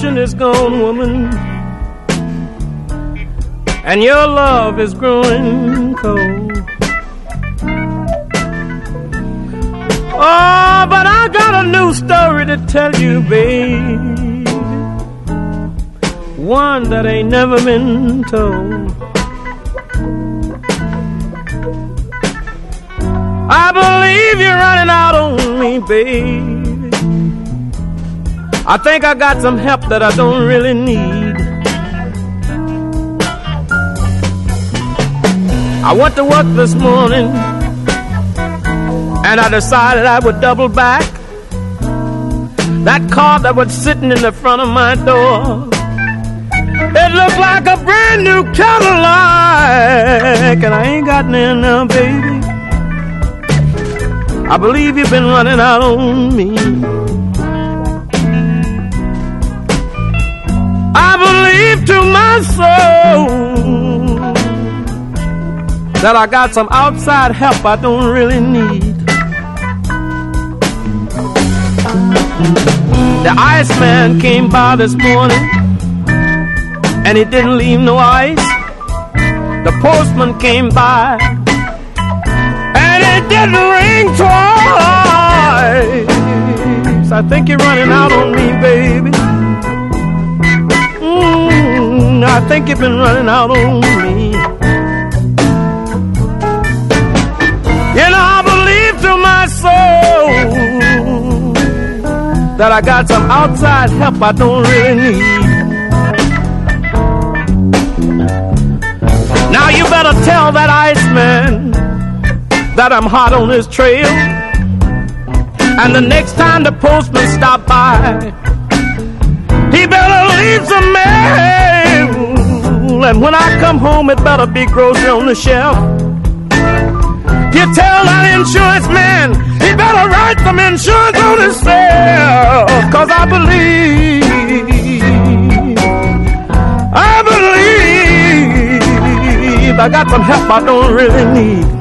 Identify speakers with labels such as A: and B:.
A: fortune is gone, woman, and your love is growing cold. Oh, but I got a new story to tell you, babe, one that ain't never been told. I believe you're running out on me, babe. I think I got some help that I don't really need. I went to work this morning and I decided I would double back. That car that was sitting in the front of my door, it looked like a brand new Cadillac, and I ain't got none now, baby. I believe you've been running out on me. I believe to my soul that I got some outside help I don't really need. The Iceman came by this morning and he didn't leave no ice. The postman came by and it didn't ring twice. I think you're running out on me, baby. I think you've been running out on me. You know, I believe to my soul that I got some outside help I don't really need. Now you better tell that Iceman that I'm hot on his trail, and the next time the postman stop by, he better leave some mail, and when I come home it better be grocery on the shelf. You tell that insurance man he better write some insurance on himself, 'cause I believe I got some help I don't really need.